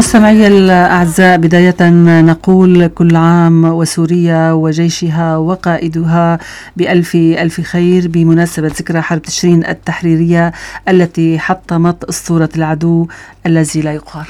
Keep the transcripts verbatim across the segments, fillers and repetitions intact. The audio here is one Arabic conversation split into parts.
مستمعي الأعزاء، بداية نقول كل عام وسوريا وجيشها وقائدها بألف ألف خير بمناسبة ذكرى حرب تشرين التحريرية التي حطمت أسطورة العدو الذي لا يقهر.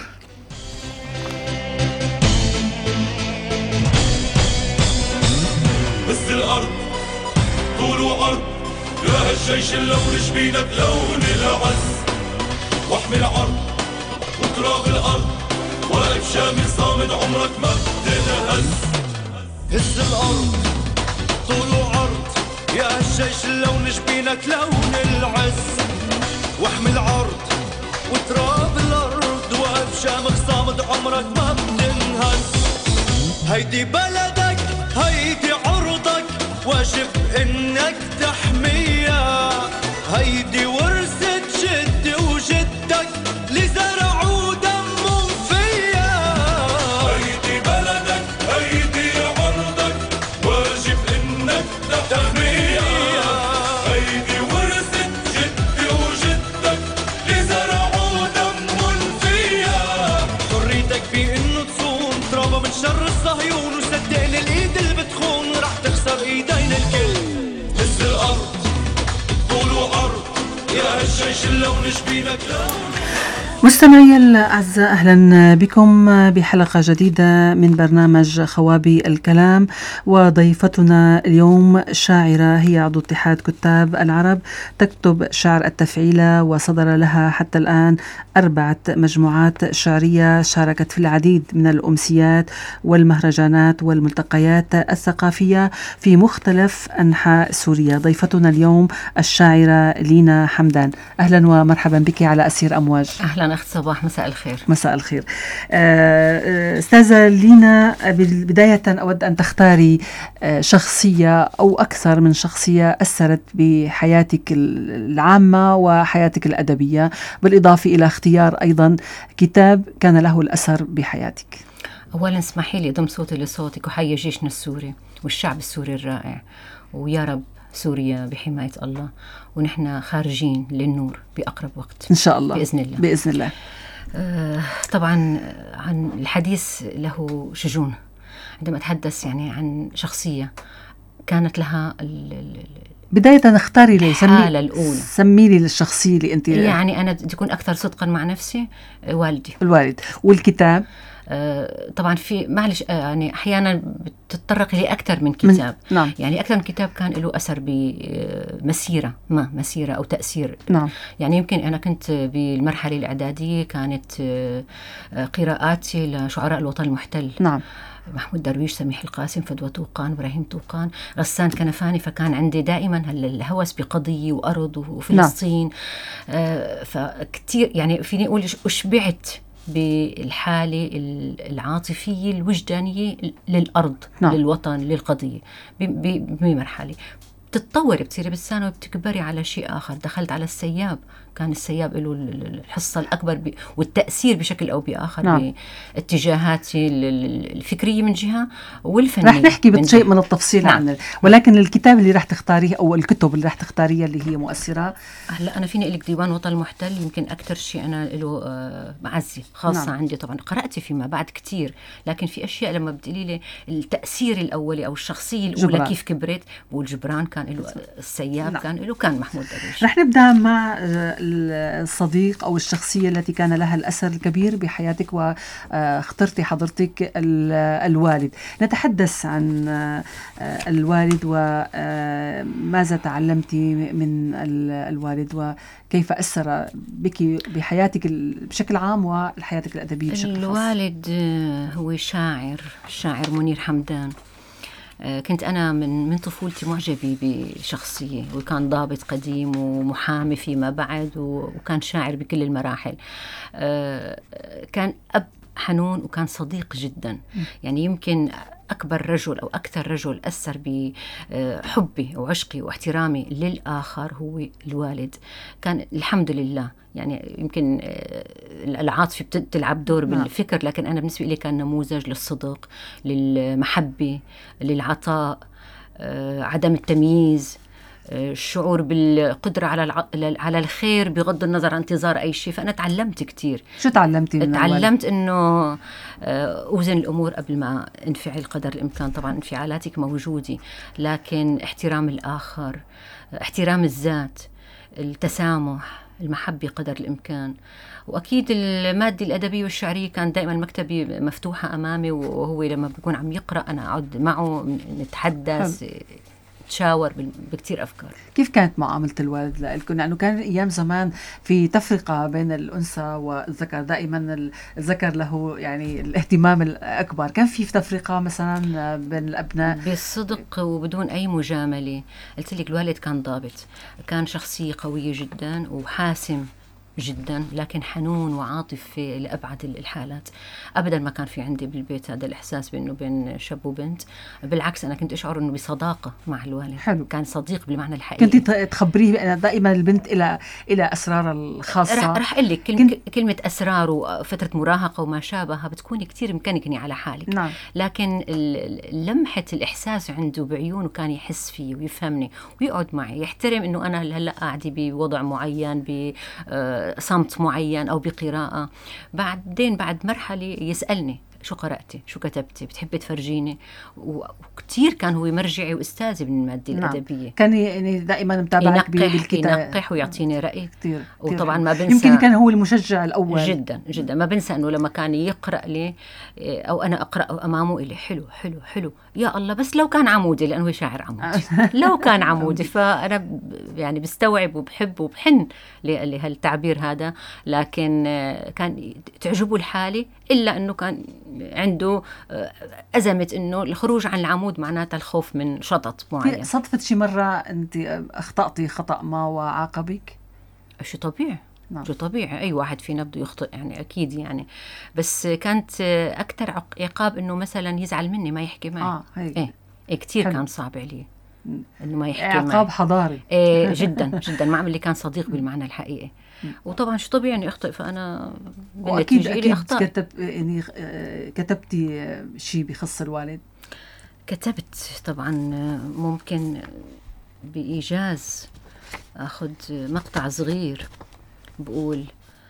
بس الأرض طول وعرض يا الجيش اللون جبينك لون العز، واحمي العرض وتراب الأرض واقف شامي صامد عمرك ما بتنهز. هز الأرض طول وعرض يا الجيش اللون جبينك لون العز، واحمي العرض وتراب الأرض واقف شامخ صامد عمرك ما بتنهز. هيدي بلدك هيدي عرضك واجب انك تحميها، هيدي ورثة جد وجدك اللي زرعوا دمهم فيها. هيدي بلدك هيدي عرضك واجب انك تحميها، هيدي ورثة جد وجدك اللي زرعوا دمهم فيها. حريتك بانه تصون ترابها من شر الصهيون، وصدقني الايد اللي بتخون رح تخسر ايدين الكل. هز الارض طول وعرض يا الجيش اللون جبينك لون. مستمعي الأعزاء، أهلا بكم بحلقة جديدة من برنامج خوابي الكلام، وضيفتنا اليوم شاعرة هي عضو اتحاد كتاب العرب، تكتب شعر التفعيلة وصدر لها حتى الآن أربعة مجموعات شعرية، شاركت في العديد من الأمسيات والمهرجانات والملتقيات الثقافية في مختلف أنحاء سوريا. ضيفتنا اليوم الشاعرة لينا حمدان، أهلا ومرحبا بك على أسير أمواج. أهلا أخت صباح، مساء الخير. مساء الخير. أستاذة لينا، بداية أود أن تختاري شخصية أو أكثر من شخصية أثرت بحياتك العامة وحياتك الأدبية، بالإضافة إلى اختيار أيضا كتاب كان له الأثر بحياتك. أولا اسمحي لي ضم صوتي لصوتك وحيي جيشنا السوري والشعب السوري الرائع، ويا رب سوريا بحماية الله، ونحن خارجين للنور بأقرب وقت إن شاء الله بإذن الله. بإذن الله. آه طبعا عن الحديث له شجون عندما أتحدث يعني عن شخصية كانت لها ال ال بداية نختاري لي الحالة الأولى، سمي لي الشخصية اللي أنت يعني أنا تكون أكثر صدقا مع نفسي. والدي. الوالد. والكتاب آه طبعا في معلش آه يعني أحيانا بتتطرق لي أكثر من كتاب. من... نعم. يعني أكثر من كتاب كان له أثر بمسيرة ما مسيرة أو تأثير. نعم. يعني يمكن أنا كنت بالمرحلة الإعدادية كانت آه قراءاتي لشعراء الوطن المحتل. نعم. محمود درويش، سميح القاسم، فدوى طوقان، إبراهيم طوقان، غسان كنفاني. فكان عندي دائما الهوس بقضية وأرض وفلسطين. نعم. آه فكتير يعني فيني أقول أشبعت بالحالة العاطفية الوجدانية للأرض. نعم. للوطن، للقضية بمرحلة تتطوري، بتصيري بالثانوي بتكبري على شيء آخر. دخلت على السياب، كان السياب له الحصة الأكبر والتأثير بشكل أو بآخر. نعم. باتجاهاتي الفكرية من جهة والفنية. رح نحكي بشيء من التفصيل. نعم. عنه، ولكن الكتاب اللي رح تختاريه أو الكتب اللي رح تختاريها اللي هي مؤثرة. هلا أنا فيني لك ديوان وطن المحتل يمكن أكثر شيء أنا له معزة خاصة. نعم. عندي طبعا قرأت فيما بعد كتير، لكن في أشياء لما بتقولي لي التأثير الأولي أو الشخصية الأولى جبران. كيف كبرت بقول جبران كان له، السياب نعم. كان له، كان محمود درويش. رح نبدأ مع الصديق أو الشخصية التي كان لها الأثر الكبير بحياتك، واخترتي حضرتك الوالد. نتحدث عن الوالد وماذا تعلمتي من الوالد وكيف أثر بك بحياتك بشكل عام وحياتك الأدبية بشكل خاص. الوالد هو شاعر، الشاعر منير حمدان. كنت أنا من من طفولتي معجبة بشخصية، وكان ضابط قديم ومحامي فيما بعد، وكان شاعر بكل المراحل. كان أب حنون وكان صديق جدا. يعني يمكن أكبر رجل أو أكثر رجل أثر بحبي وعشقي واحترامي للآخر هو الوالد. كان الحمد لله يعني يمكن العاطفة بتلعب دور بالفكر، لكن أنا بالنسبة لي كان نموذج للصدق، للمحبة، للعطاء، عدم التمييز. الشعور بالقدرة على الع... على الخير بغض النظر عن انتظار أي شيء. فأنا تعلمت كتير. شو تعلمتي من تعلمت إنه أوزن الأمور قبل ما انفعل قدر الإمكان. طبعا انفعالاتك موجودة، لكن احترام الآخر، احترام الذات، التسامح، المحبة قدر الإمكان. وأكيد المادة الأدبية والشعرية كان دائما المكتبة مفتوحة أمامي، وهو لما بيكون عم يقرأ أنا أقعد معه نتحدث حل. تشاور بكتير أفكار. كيف كانت معاملة الوالد لكم؟ لأنه كان أيام زمان في تفرقة بين الأنثى والذكر، دائما الذكر له يعني الاهتمام الأكبر. كان في تفرقة مثلا بين الأبناء؟ بالصدق وبدون أي مجاملة قلت لك الوالد كان ضابط، كان شخصية قوية جدا وحاسم جدا، لكن حنون وعاطفي لأبعد الحالات. أبدا ما كان في عندي بالبيت هذا الإحساس بأنه بين شاب وبنت، بالعكس أنا كنت أشعر أنه بصداقة مع الوالد. حلو. كان صديق بالمعنى الحقيقي. كنت تخبريه أنا دائما البنت إلى إلى أسرار الخاصة؟ رح أقول لك كلمة, كنت... كلمة أسرار وفترة مراهقة وما شابه بتكوني كتير مكانكني على حالك. نعم. لكن لمحة الإحساس عنده بعيونه كان يحس فيه ويفهمني ويقعد معي، يحترم أنه أنا هلأ قاعدة بوضع معين، ب صمت معين أو بقراءة. بعدين بعد مرحلة يسألني شو قرأتي، شو كتبتي، بتحبي تفرجيني. وكتير كان هو مرجعي وأستاذي من المادة نعم. الأدبية. كان يعني دائما متابعك بالكتاب، ينقح ويعطيني رأي كتير. وطبعا ما بنسى، يمكن كان هو المشجع الأول. جدا جدا. ما بنسى أنه لما كان يقرأ لي أو أنا أقرأ أمامه إلي حلو حلو حلو يا الله، بس لو كان عمودي، لأنه هو شاعر عمودي لو كان عمودي. فأنا يعني بستوعب وبحب وبحن لهالتعبير هذا، لكن كان تعجبه الحالة، إلا أنه كان عنده أزمة أنه الخروج عن العمود معناتها الخوف من شطط معين. صدفت شي مرة أنت أخطأتي خطأ ما وعاقبك؟ شو طبيعي. نعم. شو طبيعي، أي واحد فينا بده يخطئ يعني أكيد يعني. بس كانت أكتر عقاب أنه مثلا يزعل مني ما يحكي معي. آه إيه. إيه كتير حلو. كان صعب عليه إنه ما يحكي معي. عقاب حضاري. إيه جدا جدا. ما عمل لي كان صديق بالمعنى الحقيقي. وطبعا شو طبيعي اني اخطئ، فانا واكيد اكيد كتب يعني كتبتي شيء بخص الوالد؟ كتبت طبعا. ممكن بايجاز اخذ مقطع صغير بقول: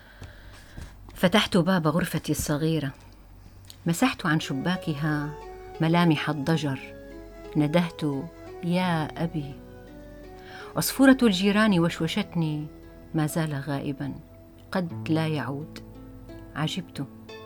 فتحت باب غرفتي الصغيره، مسحت عن شباكها ملامح الضجر، ندهت يا ابي، عصفورة الجيران وشوشتني، ما زال غائبا قد لا يعود. عجبت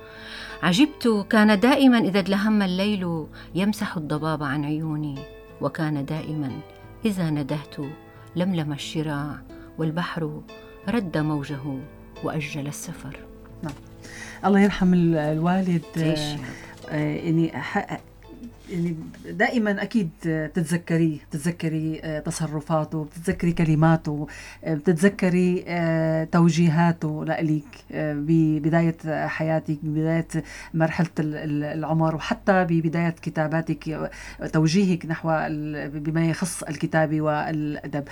عجبت كان دائما إذا ادلهم الليل يمسح الضباب عن عيوني، وكان دائما إذا ندهت لملم الشراع، والبحر رد موجه وأجل السفر. نعم. الله يرحم الوالد. آه يعني يعني دائما أكيد تتذكري تتذكري تصرفاته، بتتذكري كلماته، بتتذكري توجيهاته لإليك ببداية حياتك، ببداية مرحلة العمر، وحتى ببداية كتاباتك، توجيهك نحو بما يخص الكتابة والأدب.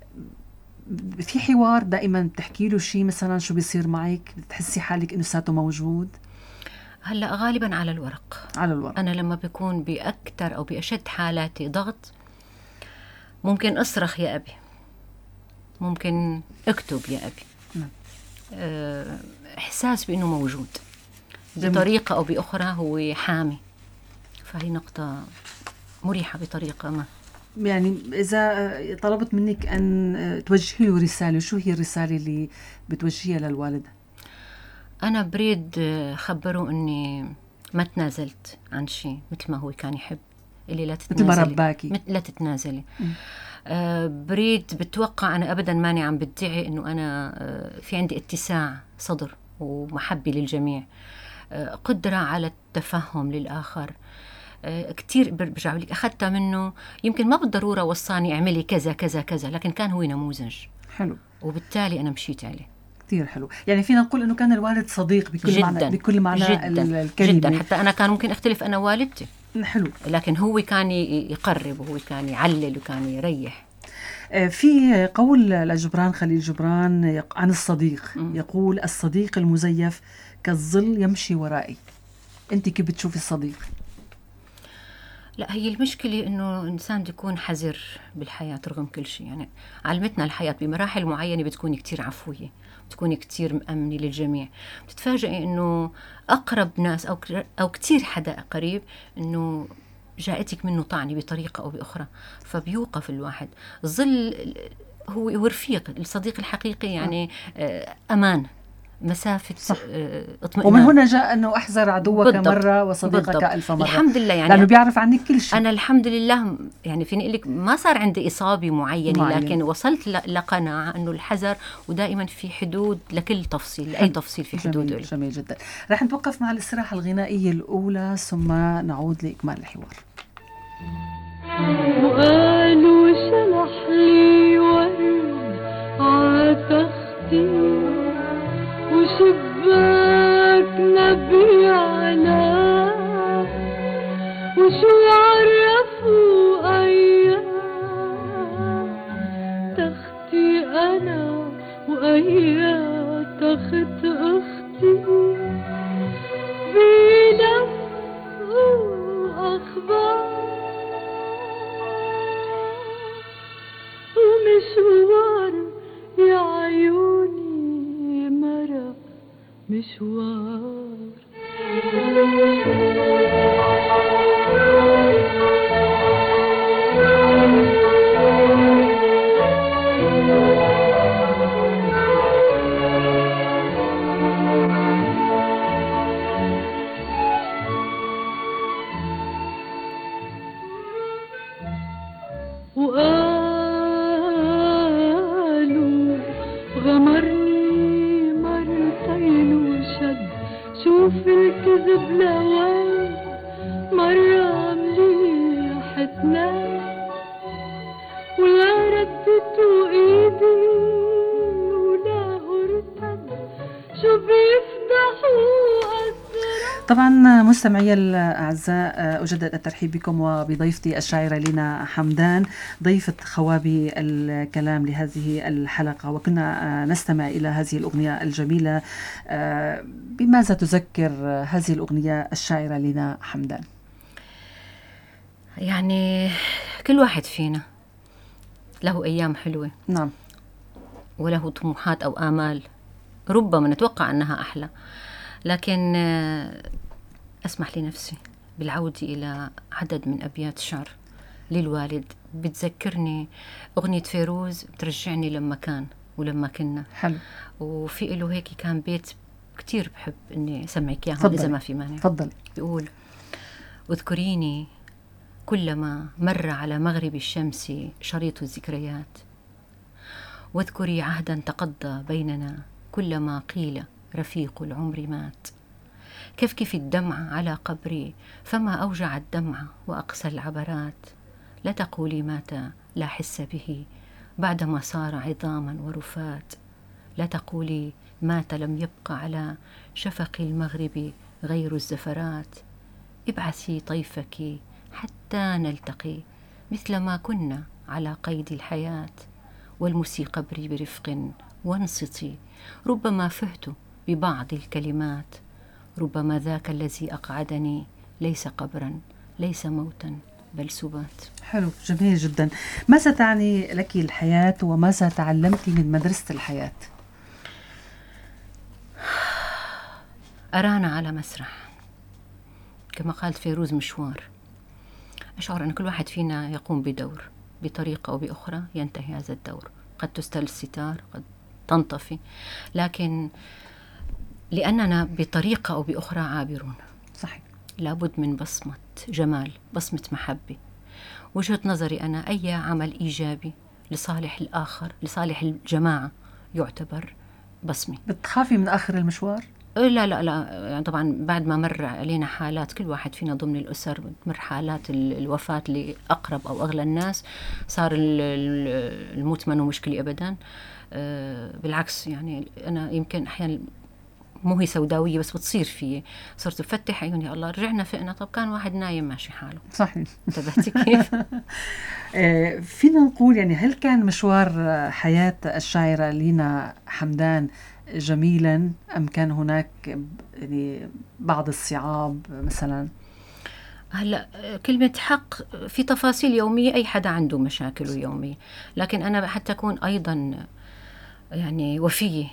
في حوار دائما بتحكي له شيء مثلا شو بيصير معك، بتحسي حالك إنه ساته موجود؟ هلأ غالباً على الورق. على الورق. أنا لما بيكون بأكتر أو بأشد حالاتي ضغط ممكن أصرخ يا أبي، ممكن أكتب يا أبي. نعم. إحساس بأنه موجود بطريقة أو بأخرى، هو حامي. فهي نقطة مريحة بطريقة ما. يعني إذا طلبت منك أن توجهي له رسالة، شو هي الرسالة اللي بتوجهيها للوالد؟ أنا بريد خبره أني ما تنازلت عن شيء مثل ما هو كان يحب، اللي لا تتنازلي مثل ما رباكي، لا تتنازلي. آه بريد بتوقع أنا أبدا ماني عم بدعي أنه أنا آه في عندي اتساع صدر ومحبة للجميع، آه قدرة على التفهم للآخر. آه كتير برجع لك أخذتها منه، يمكن ما بالضرورة وصاني اعملي كذا كذا كذا، لكن كان هو نموذج حلو، وبالتالي أنا مشيت عليه. كتير حلو. يعني فينا نقول إنه كان الوالد صديق بكل جداً معنى، بكل معنى جداً الكلمة. جدا. حتى أنا كان ممكن أختلف أنا والدتي، حلو، لكن هو كان يقرب وهو كان يعلل وكان يريح. في قول لجبران خليل جبران عن الصديق، م. يقول: الصديق المزيف كالظل يمشي ورائي. أنت كيف بتشوفي الصديق؟ لا، هي المشكلة إنه الإنسان بده يكون حذر بالحياة رغم كل شيء. يعني علمتنا الحياة بمراحل معينة بتكون كتير عفوية، بتكون كتير مأمنة للجميع. بتتفاجئي إنه أقرب ناس أو أو كتير حدا قريب إنه جاءتك منه طعنة بطريقة أو بأخرى، فبيوقف الواحد. الظل هو هو رفيق، الصديق الحقيقي يعني آه، أمان، مسافة آه، اطمئنان. ومن هنا جاء أنه أحذر عدوك بالضبط. مرة وصديقك بالضبط. ألف مرة. الحمد لله يعني لأنه بيعرف عنك كل شيء. أنا الحمد لله يعني فيني أقول لك ما صار عندي إصابة معينة معين. لكن وصلت لقناعة أنه الحذر ودائما في حدود لكل تفصيل، لأي تفصيل في حدود. جميل, جميل جدا. رح نتوقف مع الاستراحة الغنائية الأولى ثم نعود لإكمال الحوار. وقالوا شلح لي ورد عتختي وشباك نبيعنا وشو يعرفوا أيام تختي أنا وأيام تخت أختي بنفس أخبار ومشوار يا عيوني مرة مشوار. وقالوا غمرني مرتين وشد شوف الكذب لوين مرة مليحتنا ولا ردتوا ايدي ولا ارتد شو بيفتحوا أسرار. طبعا مستمعي الأعزاء، أجدد الترحيب بكم وبضيفتي الشاعرة لينا حمدان، ضيفة خوابي الكلام لهذه الحلقة. وكنا نستمع إلى هذه الأغنية الجميلة. بماذا تذكر هذه الأغنية الشاعرة لينا حمدان؟ يعني كل واحد فينا له أيام حلوة، نعم، وله طموحات أو آمال ربما نتوقع أنها أحلى، لكن أسمح لنفسي بالعودة إلى عدد من أبيات شعر للوالد بتذكرني أغنية فيروز، بترجعني لما كان ولما كنا. حلو. وفي له هيك كان بيت كتير بحب إني أسمعك إياه إذا ما في مانع. تفضل. بيقول: اذكريني كلما مر على مغرب الشمس شريط الذكريات، واذكري عهدا تقضى بيننا كلما قيل رفيق العمر مات. كفكف الدمع على قبري فما أوجع الدمع وأقسى العبرات. لا تقولي مات لا حس به بعدما صار عظاما ورفات. لا تقولي مات لم يبق على شفق المغرب غير الزفرات. ابعثي طيفك حتى نلتقي مثل ما كنا على قيد الحياة. والمسي قبري برفق وانصتي، ربما فهت ببعض الكلمات. ربما ذاك الذي أقعدني ليس قبرا ليس موتا بل سبات. حلو، جميل جدا. ماذا تعني لك الحياة وماذا تعلمت من مدرسة الحياة؟ أرانا على مسرح كما قالت فيروز مشوار. أشعر أن كل واحد فينا يقوم بدور بطريقة أو بأخرى، ينتهي هذا الدور. قد تستل الستار، قد تنطفي، لكن لأننا بطريقة أو بأخرى عابرون. صحيح. لابد من بصمة جمال، بصمة محبة. وجهة نظري أنا أي عمل إيجابي لصالح الآخر، لصالح الجماعة، يعتبر بصمة. بتخافي من آخر المشوار؟ لا لا لا، يعني طبعا بعد ما مر علينا حالات، كل واحد فينا ضمن الأسر بتمر حالات الوفاة لأقرب أو أغلى الناس، صار الموت منه مشكلة أبدا. بالعكس، يعني أنا يمكن أحيانا مو هي سوداوية بس بتصير فيه، صرت بفتح عيوني الله رجعنا فقنا، طب كان واحد نايم ماشي حاله. صحيح. انتبهتي كيف؟ فينا نقول يعني هل كان مشوار حياة الشاعرة لينا حمدان جميلا أم كان هناك يعني بعض الصعاب مثلا؟ هلا كلمة حق في تفاصيل يومية، أي حدا عنده مشاكل يومية، لكن أنا حتى أكون أيضا يعني وفية.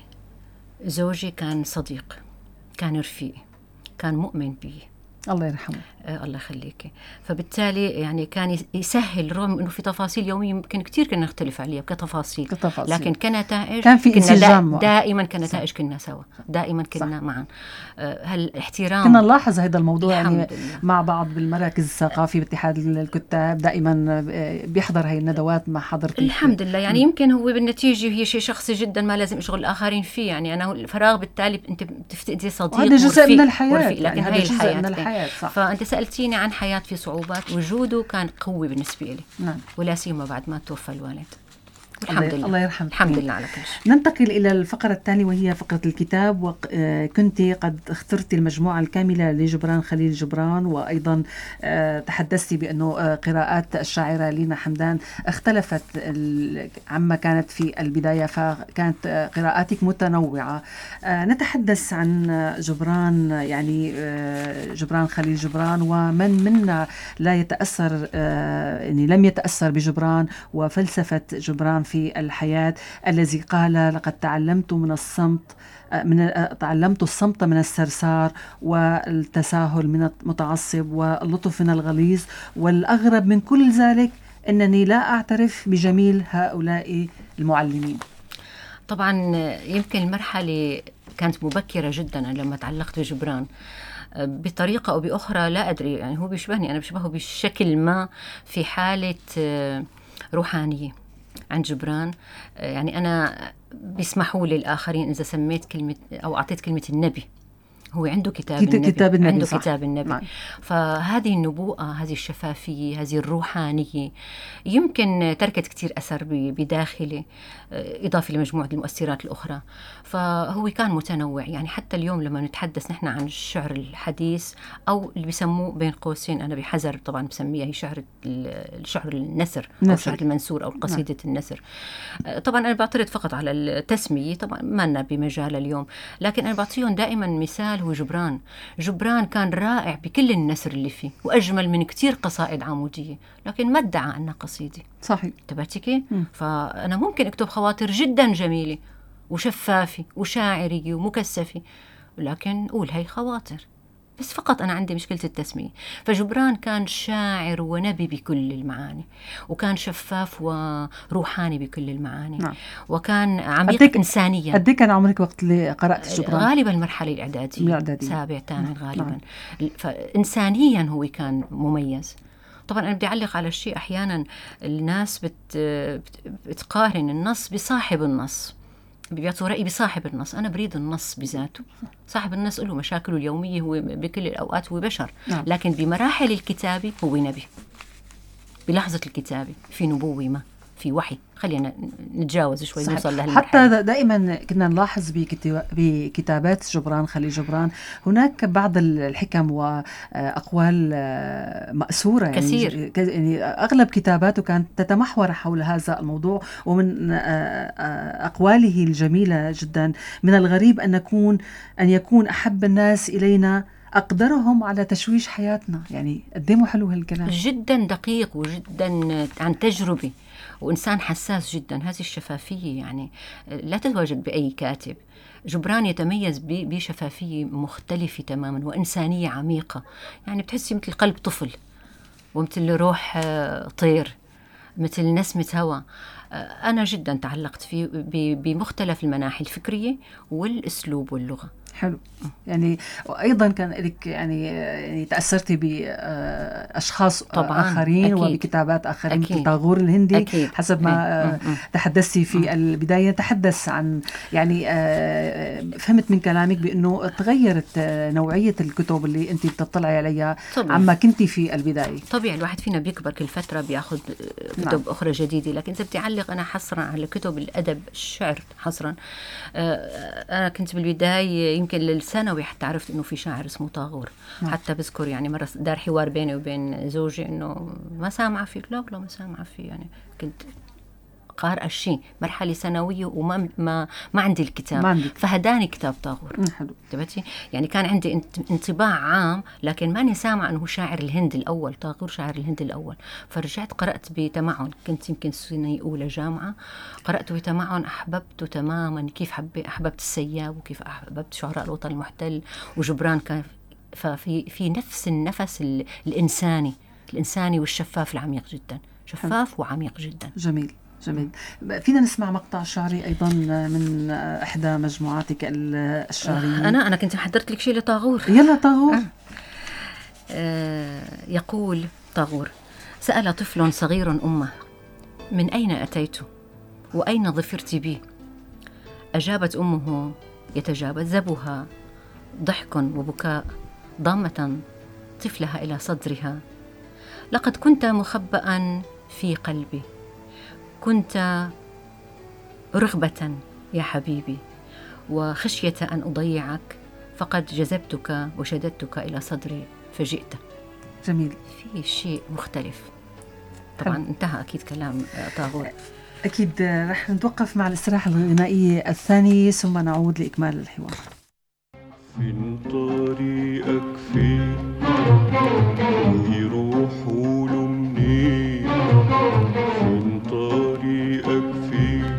زوجي كان صديق، كان رفيق، كان مؤمن بي، الله يرحمه. آه الله يخليك. فبالتالي يعني كان يسهل، رغم انه في تفاصيل يوميه يمكن كثير كنا نختلف عليها كتفاصيل, كتفاصيل. لكن كنتائج كان في انسجام، دا دائما كنتائج كنا سوا، دائما كنا صح. معا. آه هالاحترام كنا نلاحظ هذا الموضوع يعني لله. مع بعض بالمراكز الثقافي باتحاد الكتاب، دائما بيحضر هي الندوات مع حضرتك. الحمد لله. يعني م. يمكن هو بالنتيجه هي شيء شخصي جدا، ما لازم اشغل الاخرين فيه. يعني انا الفراغ بالتالي انت بتفتقدي صديق، هذا جزء من الحياه، لكن يعني هي الحياه من الحياه. فأنت سألتيني عن حياة في صعوبات، وجوده كان قوي بالنسبة لي. نعم. ولا سيما بعد ما توفى الوالد. الحمد لله. الله يرحمه. الحمد لله على كل شيء. ننتقل إلى الفقرة الثانية وهي فقرة الكتاب. وكنت قد اخترت المجموعة الكاملة لجبران خليل جبران، وأيضا تحدثتي بأنه قراءات الشاعرة لينا حمدان اختلفت عما كانت في البداية، فكانت قراءاتك متنوعة. نتحدث عن جبران، يعني جبران خليل جبران، ومن منا لا يتأثر، يعني لم يتأثر بجبران وفلسفة جبران في الحياة، الذي قال: لقد تعلمت من الصمت من تعلمت الصمت من السرسار، والتساهل من المتعصب، واللطف من الغليظ، والأغرب من كل ذلك أنني لا أعترف بجميل هؤلاء المعلمين. طبعا يمكن المرحلة كانت مبكرة جدا لما تعلقت بجبران بطريقة أو بأخرى، لا أدري، يعني هو بيشبهني، أنا بشبهه بشكل ما في حالة روحانية عن جبران. يعني أنا بيسمحوا لي الآخرين إذا سميت كلمة أو أعطيت كلمة النبي، هو عنده كتاب النبي, كتاب النبي عنده صح. كتاب النبي نعم. فهذه النبوءة، هذه الشفافية، هذه الروحانية يمكن تركت كتير أثر بداخلي، إضافة لمجموعة المؤثرات الأخرى. فهو كان متنوع. يعني حتى اليوم لما نتحدث نحن عن الشعر الحديث، أو اللي بيسموه بين قوسين أنا بحذر طبعا بسميها هي شعر الشعر النثر أو شعر المنثور أو قصيدة نعم. النثر. طبعا أنا بعترض فقط على التسمية، طبعا ما لنا بمجال اليوم، لكن أنا بعطيهم دائما مثال هو جبران. جبران كان رائع بكل النثر اللي فيه، وأجمل من كتير قصائد عمودية، لكن ما ادعى أنها قصيدة. صحيح. تبعتي كيف؟ فأنا ممكن أكتب خواطر جدا جميلة وشفافة وشاعرية ومكثفة، ولكن أقول هاي خواطر بس فقط. أنا عندي مشكلة التسمية. فجبران كان شاعر ونبي بكل المعاني، وكان شفاف وروحاني بكل المعاني نعم. وكان عميق أديك إنسانيا. قد كان عمرك وقت اللي قرأت جبران؟ غالبا المرحلة الإعدادية، سابع ثامن غالبا نعم. فإنسانيا هو كان مميز. طبعا أنا بدي أعلق على الشيء، أحيانا الناس بت... بتقارن النص بصاحب النص، بيعطوا رأي بصاحب النص. أنا بريد النص بذاته. صاحب النص له مشاكله اليومية، هو بكل الأوقات هو بشر نعم. لكن بمراحل الكتابة هو نبي، بلحظة الكتابة في نبوة، ما في وحي. خلينا نتجاوز شوي صحيح. نوصل لهالمرحلة. حتى دائما كنا نلاحظ بكتابات جبران خليل جبران هناك بعض الحكم وأقوال مأسورة كثير. يعني أغلب كتاباته كانت تتمحور حول هذا الموضوع. ومن أقواله الجميلة جدا: من الغريب أن نكون أن يكون أحب الناس إلينا أقدرهم على تشويش حياتنا. يعني قديمه حلو هالكلام، جدا دقيق وجدا عن تجربة، وإنسان حساس جدا. هذه الشفافية يعني لا تتواجد بأي كاتب. جبران يتميز بشفافية مختلفة تماما وإنسانية عميقة. يعني بتحسي مثل قلب طفل، ومثل روح طير، مثل نسمة هواء. أنا جدا تعلقت فيه بمختلف المناحي الفكرية والأسلوب واللغة. حلو. يعني وأيضا كان لك يعني, يعني تأثرتي بأشخاص آخرين أكيد. وبكتابات آخرين مثل طاغور الهندي أكيد. حسب ما أكيد. تحدثتي في أكيد. البداية تحدث عن يعني فهمت من كلامك بأنه تغيرت نوعية الكتب اللي أنت بتطلعي عليها طبعا. عما كنتي في البداية. طبيعي الواحد فينا بيكبر كل فترة بياخد كتب نعم. أخرى جديدة، لكن إذا بدي أعلق أنا حصرا على كتب الأدب الشعر حصرا. أنا كنت بالبداية يمكن للثانوي حتى عرفت إنه في شاعر اسمه طاغور نعم. حتى بذكر يعني مرة دار حوار بيني وبين زوجي إنه ما سامعة فيه، لا لا ما سامعة فيه. يعني كنت قارئة شيء مرحلة ثانوية وما ما ما عندي الكتاب، ما عندك. فهداني كتاب طاغور. حلو. تبعتي يعني كان عندي انت- انطباع عام، لكن ماني سامع أنه شاعر الهند الأول، طاغور شاعر الهند الأول. فرجعت قرأت بتمعن، كنت يمكن سنة أولى جامعة، قرأت بتمعن، أحببته تماما. كيف حبي أحببت السياب، وكيف أحببت شعراء الوطن المحتل وجبران. كان ففي في نفس النفس ال- الإنساني الإنساني والشفاف العميق جدا، شفاف وعميق جدا. جميل جميل. فينا نسمع مقطع شعري أيضا من إحدى مجموعاتك الشعرية. أنا أنا كنت محضرت لك شيء لطاغور. يلا طاغور. آه. آه يقول طاغور: سأل طفل صغير أمه: من أين أتيت وأين ظفرت بي؟ أجابت أمه يتجاذبها ضحك وبكاء، ضامة طفلها إلى صدرها: لقد كنت مخبأ في قلبي، كنت رغبة يا حبيبي، وخشية أن أضيعك فقد جذبتك وشددتك إلى صدري فجئت. جميل. في شيء مختلف طبعا. حب. انتهى أكيد كلام طاغور. أكيد رح نتوقف مع الاستراحة الغنائية الثانية ثم نعود لإكمال الحوار. فين طريقك فين ويروحوا له منين؟ فين طريقك فين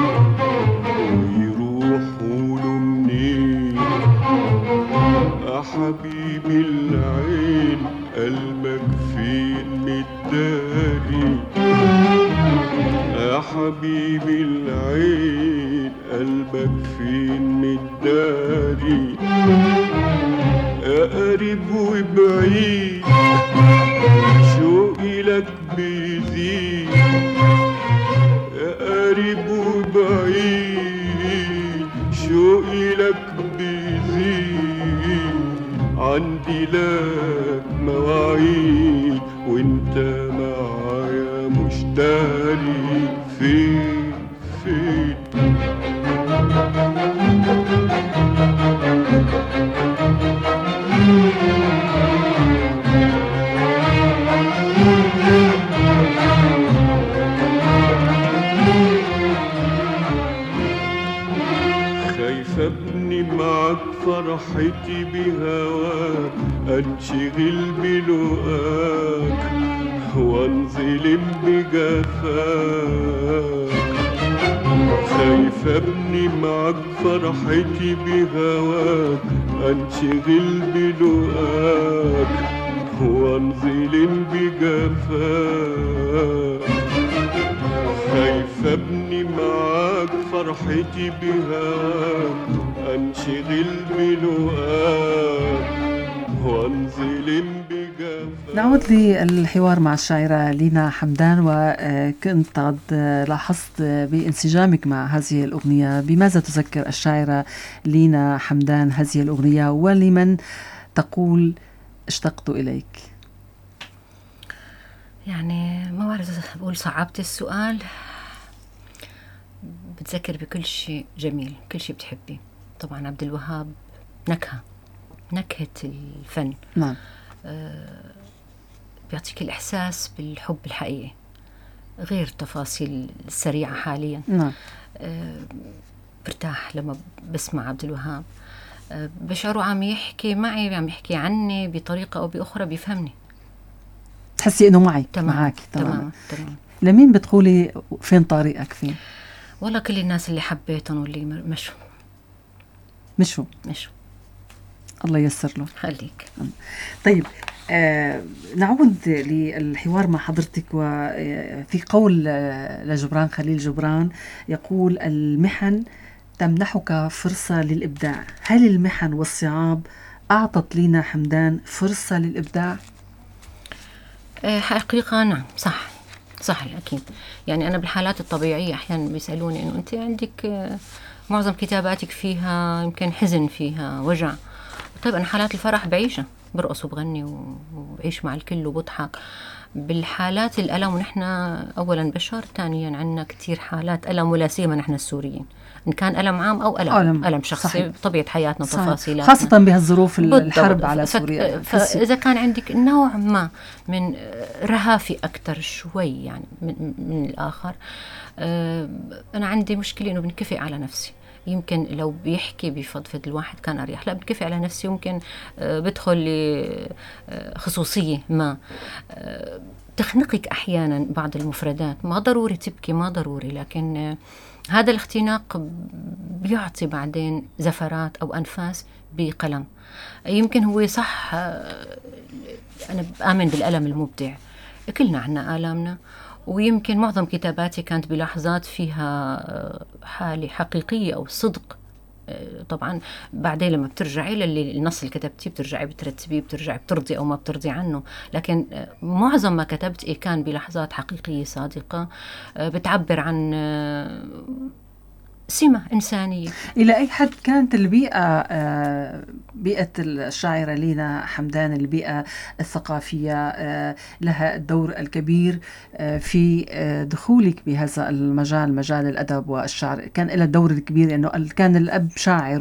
ويروحوا له منين؟ يا حبيبي العين قلبك فين متداري؟ يا حبيبي العين قلبك فين متداري؟ يا قريب وبعيد شوقي لك بيزيد، يا قريب وبعيد شوقي لك بيزيد، عندي لك مواعيد وانت معايا مش داري. فين فين خايف ابني معك فرحتي بهواك، انشغل بلقاك وانظلم بجفاك. خايف ابني معك فرحتي بهواك، انشغل بلقاك وانظلم بجفاك. خايف ابني معاك فرحتي بهواك، انشغل بلقاك وانظلم بجفاك. نعود للحوار مع الشاعرة لينا حمدان، وكنت قد لاحظت بانسجامك مع هذه الأغنية. بماذا تذكر الشاعرة لينا حمدان هذه الأغنية، ولمن تقول اشتقت إليك؟ يعني ما بعرف بقول صعبت السؤال. بتذكر بكل شيء جميل، كل شيء بتحبي. طبعا عبد الوهاب نكهة نكهة الفن. نعم. آه بيعطيك الإحساس بالحب الحقيقي، غير تفاصيل السريعة حاليا. نعم. آه برتاح لما بسمع عبد الوهاب. آه بشعره عم يحكي معي، عم يحكي عني بطريقة أو بأخرى، بيفهمني. تحسي إنه معي تمام. معك تمام تمام. تمام. لمين بتقولي فين طريقك فين؟ والله كل الناس اللي حبيتهم واللي مشوا مشوا مشوا الله ييسر له. خليك. طيب، آه نعود للحوار مع حضرتك. وفي قول آه لجبران خليل جبران يقول: المحن تمنحك فرصة للإبداع. هل المحن والصعاب أعطت لينا حمدان فرصة للإبداع؟ آه حقيقة نعم، صح صح أكيد. يعني أنا بالحالات الطبيعية أحيانا بيسألوني إنه أنت عندك آه معظم كتاباتك فيها يمكن حزن، فيها وجع. طيب أنا حالات الفرح بعيشها، برقص وبغني وبعيش مع الكل وبضحك. بالحالات الألم، ونحن أولا بشر، ثانيا عندنا كتير حالات ألم، ولا سيما نحن السوريين، إن كان ألم عام أو ألم ألم, ألم شخصي. صحيح. بطبيعة حياتنا تفاصيلاتنا، خاصة بهالظروف الحرب على سوريا. فإذا كان عندك نوع ما من رهافي أكتر شوي يعني من, من الآخر، أنا عندي مشكلة إنه بنكفي على نفسي. يمكن لو بيحكي بفضفض الواحد كان أريح، لا بكفي على نفسي، يمكن بدخل لخصوصية ما تخنقك أحيانا بعض المفردات. ما ضروري تبكي، ما ضروري، لكن هذا الاختناق بيعطي بعدين زفرات أو أنفاس بقلم. يمكن هو صح، أنا بآمن بالألم المبدع، كلنا عنا آلامنا، ويمكن معظم كتاباتي كانت بلحظات فيها حالة حقيقية أو صدق. طبعا بعدين لما بترجعي للي النص اللي كتبتيه بترجعي بترتبيه، بترجعي بترضي أو ما بترضي عنه، لكن معظم ما كتبت إيه كان بلحظات حقيقية صادقة بتعبر عن سمة إنسانية. إلى أي حد كانت البيئة، بيئة الشاعرة لينا حمدان، البيئة الثقافية لها الدور الكبير في دخولك بهذا المجال، مجال الأدب والشعر؟ كان لها الدور الكبير لأنه كان الأب شاعر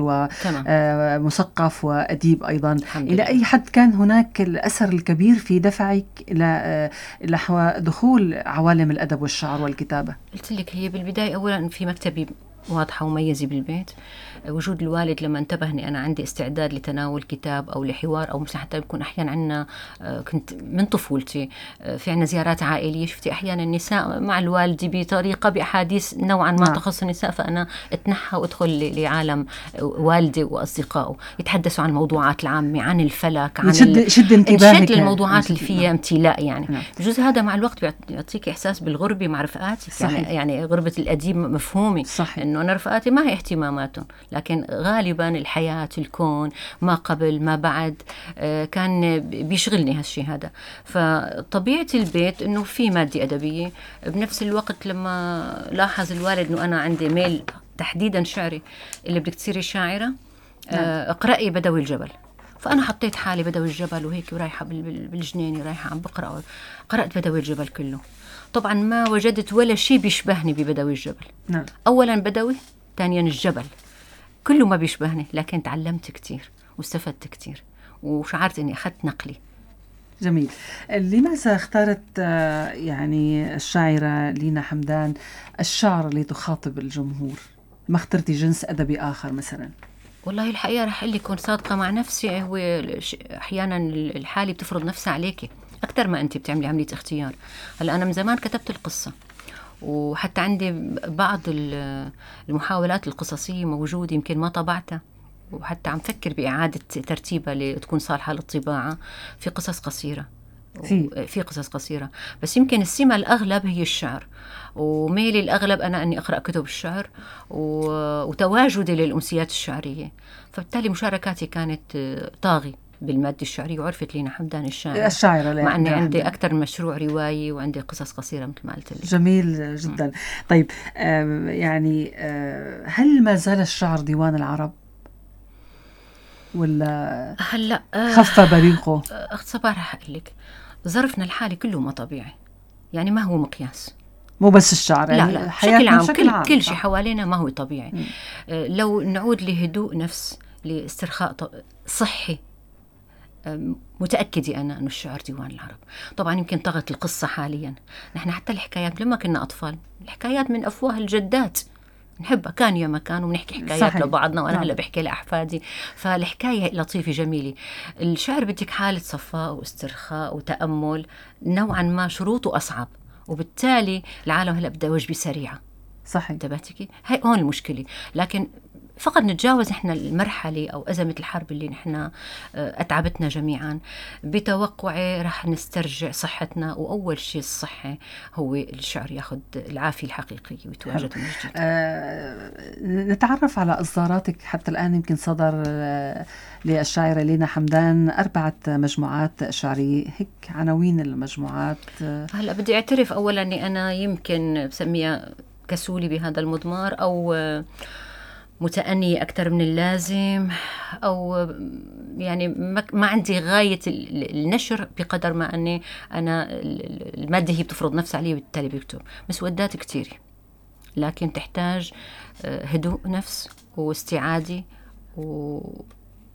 ومثقف وأديب أيضا. إلى أي حد كان هناك الأثر الكبير في دفعك إلى نحو دخول عوالم الأدب والشعر والكتابة؟ قلت لك، هي بالبداية أولا في مكتبي واضحة وميزة بالبيت. وجود الوالد لما انتبهني أنا عندي استعداد لتناول كتاب أو لحوار، أو مثلا حتى يكون أحيانا عنا، كنت من طفولتي في عنا زيارات عائلية، شفتي أحيانا النساء مع الوالد بطريقة بأحاديث نوعا ما تخص النساء، فأنا اتنحى وادخل لعالم والدي وأصدقائه يتحدثوا عن الموضوعات العامة، عن الفلك، عن شد, شد انتباهك الموضوعات اللي فيها امتلاء يعني. نعم. بجوز هذا مع الوقت بيعطيك إحساس بالغربة مع رفقاتك، يعني, يعني غربة الأديب مفهومي. صحيح. إنه أنا رفقاتي ما هي اهتماماتهم، لكن غالبا الحياة، الكون، ما قبل ما بعد، كان بيشغلني هالشي هذا. فطبيعة البيت إنه في مادة أدبية. بنفس الوقت لما لاحظ الوالد إنه أنا عندي ميل تحديدا شعري، اللي بدك تصيري شاعرة اقرأي بدوي الجبل. فأنا حطيت حالي بدوي الجبل وهيك ورايحة بالجنينة رايحة عم بقرأ، قرأت بدوي الجبل كله. طبعا ما وجدت ولا شيء بيشبهني ببدوي الجبل. نعم. أولا بدوي، ثانيا الجبل، كله ما بيشبهني، لكن تعلمت كتير واستفدت كتير وشعرت أني أخذت نقلي. جميل. لماذا اختارت يعني الشاعرة لينا حمدان الشعر اللي تخاطب الجمهور؟ ما اخترتي جنس أدبي آخر مثلا؟ والله الحقيقة رح أقول لكم صادقة مع نفسي، هو أحيانا الحالة بتفرض نفسها عليكي أكتر ما أنت بتعملي عملية اختيار. هلأ أنا من زمان كتبت القصة، وحتى عندي بعض المحاولات القصصية موجودة، يمكن ما طبعتها، وحتى عم فكر بإعادة ترتيبها لتكون صالحة للطباعة. في قصص قصيرة في, في قصص قصيرة، بس يمكن السمة الأغلب هي الشعر، وميلي الأغلب أنا أني أقرأ كتب الشعر وتواجدي للأمسيات الشعرية. فبالتالي مشاركاتي كانت طاغي بالمادة الشعرية، وعرفت لينا حمدان الشاعر الشاعرة، مع أني عندي أكثر من مشروع رواية وعندي قصص قصيرة مثل ما قلت لك. جميل جدا. م. طيب يعني هل ما زال الشعر ديوان العرب ولا هلا خف بريقه؟ أخت صباح رح أقول لك، ظرفنا الحالي كله ما طبيعي، يعني ما هو مقياس، مو بس الشعر، يعني لا لا، بشكل عام كل, عام. كل شيء حوالينا ما هو طبيعي. م. لو نعود لهدوء نفس، لاسترخاء صحي، متأكدة أنا أنه الشعر ديوان العرب. طبعا يمكن طغت القصة حاليا، نحن حتى الحكايات لما كنا أطفال، الحكايات من أفواه الجدات نحبها، كان يا مكان وبنحكي حكايات صحيح. لبعضنا، وأنا هلا بحكي لأحفادي، فالحكاية لطيفة جميلة. الشعر بدك حالة صفاء واسترخاء وتأمل، نوعا ما شروطه أصعب، وبالتالي العالم هلا بدها وجبة سريعة. صحيح. انتبهتي؟ هاي هون المشكلة. لكن فقط نتجاوز نحن المرحلة أو أزمة الحرب اللي نحن أتعبتنا جميعا، بتوقعي رح نسترجع صحتنا، وأول شيء الصحة هو الشعر ياخد العافية الحقيقية ويتواجد من جديد. آه نتعرف على إصداراتك. حتى الآن يمكن صدر آه للشاعرة لينا حمدان أربعة مجموعات شعرية، هيك عناوين المجموعات؟ آه هلأ بدي أعترف أولا أني أنا يمكن بسميها كسولي بهذا المضمار، أو آه متأنية أكثر من اللازم، أو يعني ما عندي غاية النشر بقدر ما أني أنا المادة هي بتفرض نفسها علي، بالتالي بكتب مسودات كتير، لكن تحتاج هدوء نفس واستعادة ورجوع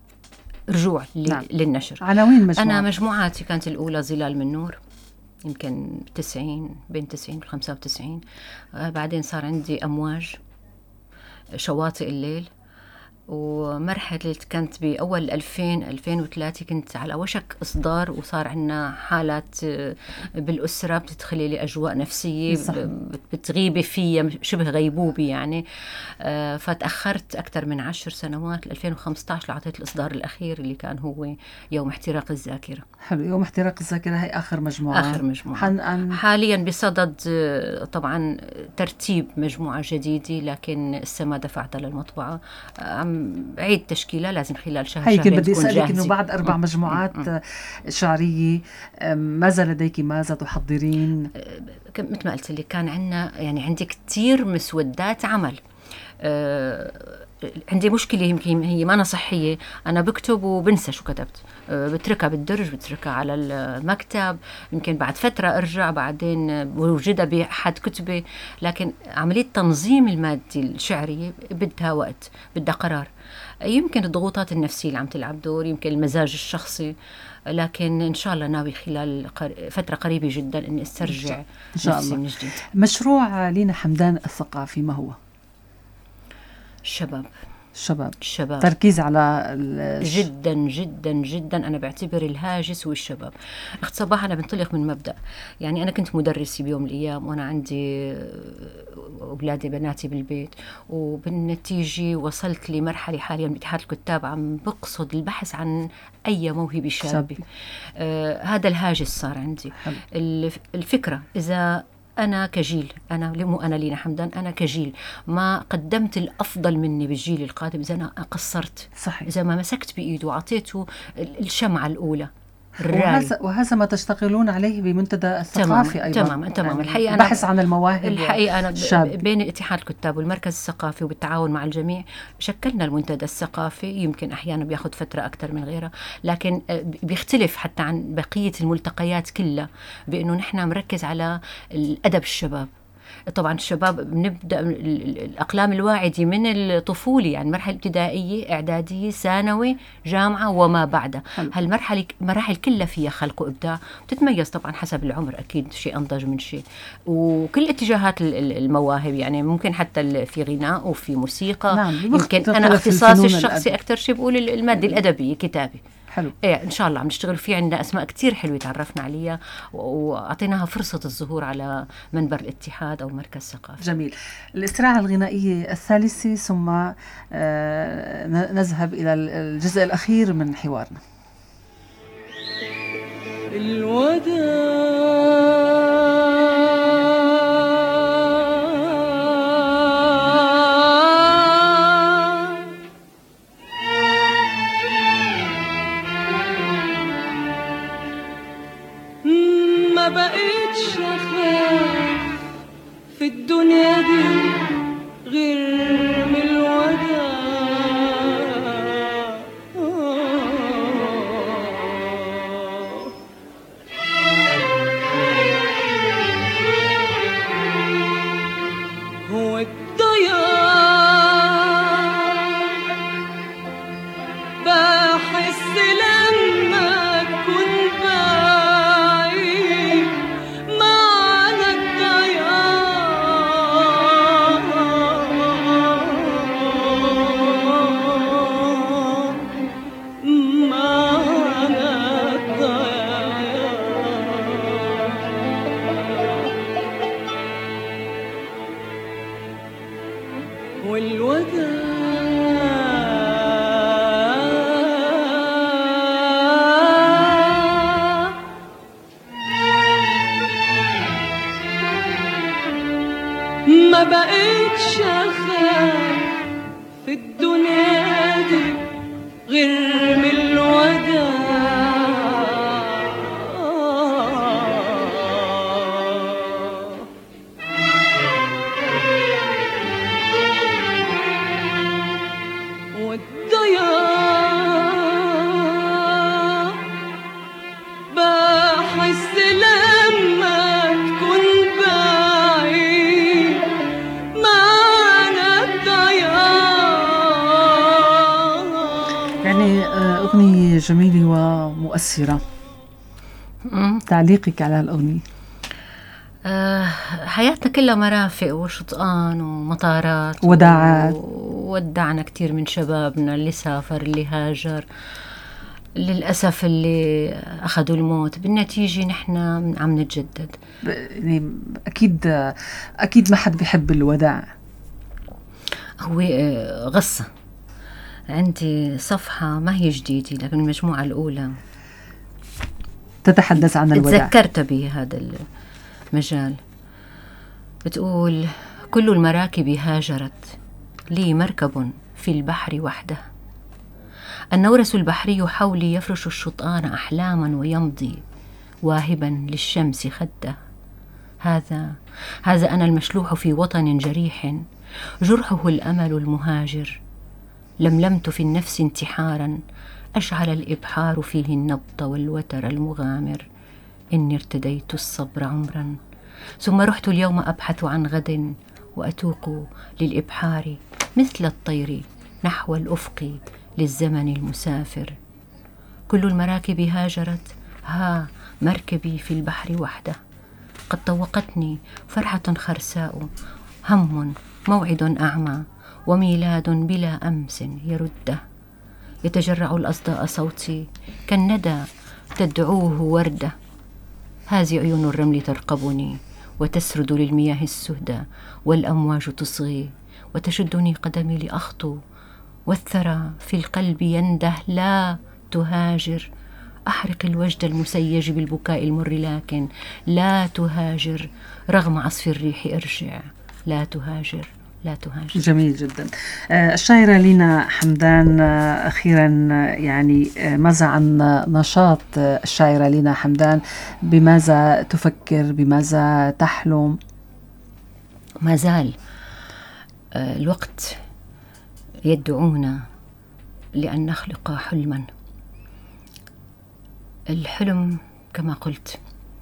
نعم. للنشر. عناوين مجموعة. أنا مجموعاتي كانت الأولى ظلال من نور، يمكن تسعين بين تسعين وخمسة وتسعين. بعدين صار عندي أمواج، شواطئ الليل، ومرحلة كانت بأول ألفين ألفين وثلاثة كنت على وشك إصدار، وصار عنا حالات بالأسرة بتدخلي لي أجواء نفسية بتغيبي فيها شبه غيبوبة يعني. فتأخرت أكثر من عشر سنوات، ألفين وخمسة عشر لعطيت الإصدار الأخير اللي كان هو يوم احتراق الذاكرة. حلو، يوم احتراق الذاكرة هي آخر مجموعة. آخر مجموعة حن... عن... حاليا بصدد طبعا ترتيب مجموعة جديدة، لكن لسه ما دفعتها للمطبعة، عم عيد تشكيلة، لازم خلال شهر هيك شهرين بدي تكون أسألك جاهزة. إنه بعد أربع م- مجموعات م- م- شعرية، ماذا لديك، ماذا تحضرين؟ مثل ما قلت لك كان عندنا يعني عندي كتير مسودات عمل. أه عندي مشكلة يمكن هي ما أنا صحية، أنا بكتب وبنسى شو كتبت، أه بتركها بالدرج، بتركها على المكتب، يمكن بعد فترة أرجع بعدين بوجدها بأحد كتبي. لكن عملية تنظيم المادة الشعرية بدها وقت، بدها قرار. يمكن الضغوطات النفسية اللي عم تلعب دور، يمكن المزاج الشخصي، لكن إن شاء الله ناوي خلال فترة قريبة جدا إني استرجع إن شاء نفسي الله. من جديد. مشروع لينا حمدان الثقافي ما هو؟ الشباب. الشباب. الشباب. تركيز على جدا جدا جدا. أنا بعتبر الهاجس هو الشباب. أخت صباح أنا بنطلق من مبدأ، يعني أنا كنت مدرسة بيوم من الأيام وأنا عندي أولادي بناتي بالبيت، وبالنتيجة وصلت لمرحلة حاليا باتحاد الكتاب عم بقصد البحث عن أي موهبة شابة. آه هذا الهاجس صار عندي. حلو. الفكرة إذا أنا كجيل، أنا مو أنا لينا حمدان، أنا كجيل ما قدمت الأفضل مني بالجيل القادم، إذا أنا قصرت، صحيح. إذا ما مسكت بإيده وعطيته الشمعة الأولى. وهذا وهذا ما تشتغلون عليه بمنتدى الثقافي تمام أيضا. تماما تماما. يعني الحقيقة أنا بحث عن المواهب. الحقيقة أنا بين اتحاد الكتاب والمركز الثقافي وبالتعاون مع الجميع شكلنا المنتدى الثقافي، يمكن أحيانا بياخد فترة أكثر من غيرها، لكن بيختلف حتى عن بقية الملتقيات كلها بأنه نحن مركز على الأدب الشباب. طبعا الشباب بنبدأ الأقلام الواعدة من الطفولة، يعني مرحلة ابتدائية، إعدادية، ثانوي، جامعة وما بعدها. هالمرحلة مراحل كلها فيها خلق وإبداع، بتتميز طبعا حسب العمر، أكيد شيء أنضج من شيء، وكل اتجاهات المواهب، يعني ممكن حتى في غناء وفي موسيقى. نعم. يمكن أنا اختصاصي الشخصي أكثر شيء بقول المادة الأدبية، كتابي. حلو. إيه إن شاء الله عم نشتغل فيه، عندنا أسماء كتير حلوة تعرفنا عليها وأعطيناها فرصة الظهور على منبر الاتحاد أو مركز ثقافي. جميل. الاستراحة الغنائية الثالثة ثم آه نذهب إلى الجزء الأخير من حوارنا. ما بقيتش أخاف في الدنيا دي غير من الوداع. هو الضياع بحس لما أكون بعيد معنى الضياع، معنى الضياع. والوداع ما بقيتش أخاف في الدنيا دي غير من الوداع. لما تكون بعيد معنا الضياع. يعني أغنية جميلة ومؤثرة. تعليقك على الأغنية؟ آه حياتنا كلها مرافق وشطآن ومطارات وداعات، وودعنا كتير من شبابنا اللي سافر اللي هاجر للأسف اللي أخذوا الموت. بالنتيجة نحن عم نتجدد. يعني أكيد أكيد ما حد بيحب الوداع. هو غصة. عندي صفحة ما هي جديدة لكن المجموعة الأولى تتحدث عن الوداع. تذكرت بهذا المجال. بتقول: كل المراكب هاجرت، لي مركب في البحر وحده. النورس البحري حولي يفرش الشطآن أحلاما ويمضي واهبا للشمس خده. هذا هذا أنا المشلوح في وطن جريح، جرحه الأمل المهاجر. لملمت في النفس انتحارا، أشعل الإبحار فيه النبض والوتر المغامر. إني ارتديت الصبر عمرا، ثم رحت اليوم أبحث عن غد، وأتوق للإبحار مثل الطير نحو الأفق للزمن المسافر. كل المراكب هاجرت، ها مركبي في البحر وحده. قد طوقتني فرحة خرساء، هم موعد أعمى، وميلاد بلا أمس يرده. يتجرع الأصداء صوتي كالندى تدعوه وردة. هذه عيون الرمل ترقبني وتسرد للمياه السهدى، والأمواج تصغي وتشدني قدمي لأخطو، والثرى في القلب ينده لا تهاجر. أحرق الوجد المسيج بالبكاء المر، لكن لا تهاجر رغم عصف الريح. ارجع، لا تهاجر، لا تهاجر. جميل جدا. آه الشاعرة لينا حمدان، آه أخيرا آه يعني آه ماذا عن نشاط آه الشاعرة لينا حمدان؟ بماذا تفكر؟ بماذا تحلم؟ ما زال آه الوقت يدعونا لأن نخلق حلما. الحلم كما قلت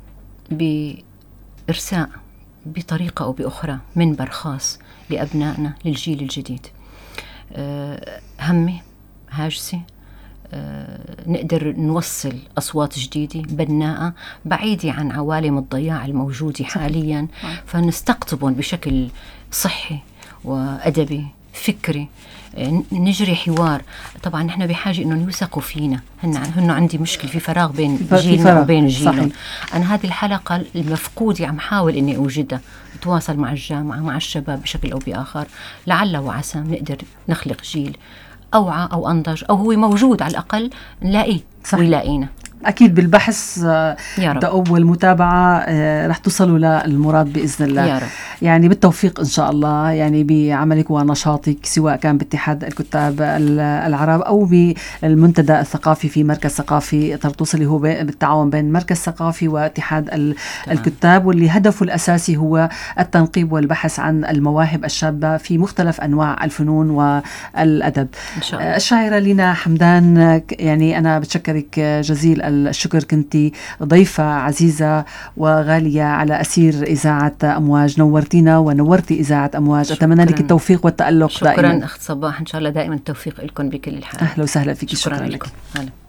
بإرساء بطريقة أو بأخرى منبر خاص لأبنائنا للجيل الجديد. أه همي هاجسي أه نقدر نوصل أصوات جديدة بناءة بعيدة عن عوالم الضياع الموجودة حاليا، فنستقطبهم بشكل صحي وأدبي فكري. نجري حوار. طبعا نحن بحاجة إنه يوثقوا فينا. هن هن عندي مشكلة في فراغ بين جيلنا وبين جيلهم. أنا هذه الحلقة المفقودة عم حاول إني أوجدها، أتواصل مع الجامعة مع الشباب بشكل أو بآخر، لعل وعسى نقدر نخلق جيل أوعى أو أنضج، أو هو موجود على الأقل نلاقيه ويلاقينا. أكيد بالبحث ده أول متابعة رح توصلوا للمراد بإذن الله يا رب. يعني بالتوفيق إن شاء الله، يعني بعملك ونشاطك سواء كان باتحاد الكتاب العرب أو بالمنتدى الثقافي في مركز ثقافي طرطوس اللي هو بالتعاون بين مركز ثقافي واتحاد الكتاب، واللي هدفه الأساسي هو التنقيب والبحث عن المواهب الشابة في مختلف أنواع الفنون والأدب. إن شاء الله. الشاعرة لينا حمدان، يعني أنا بتشكرك جزيل الشكر، كنتي ضيفة عزيزة وغالية على أسير إذاعة أمواج. نورتينا ونورتي إذاعة أمواج. أتمنى لك التوفيق والتألق شكرا دائما. شكرا أخت صباح، إن شاء الله دائما التوفيق لكم بكل الحال. أهلا وسهلا فيك. شكرا, شكرا لكم. لك.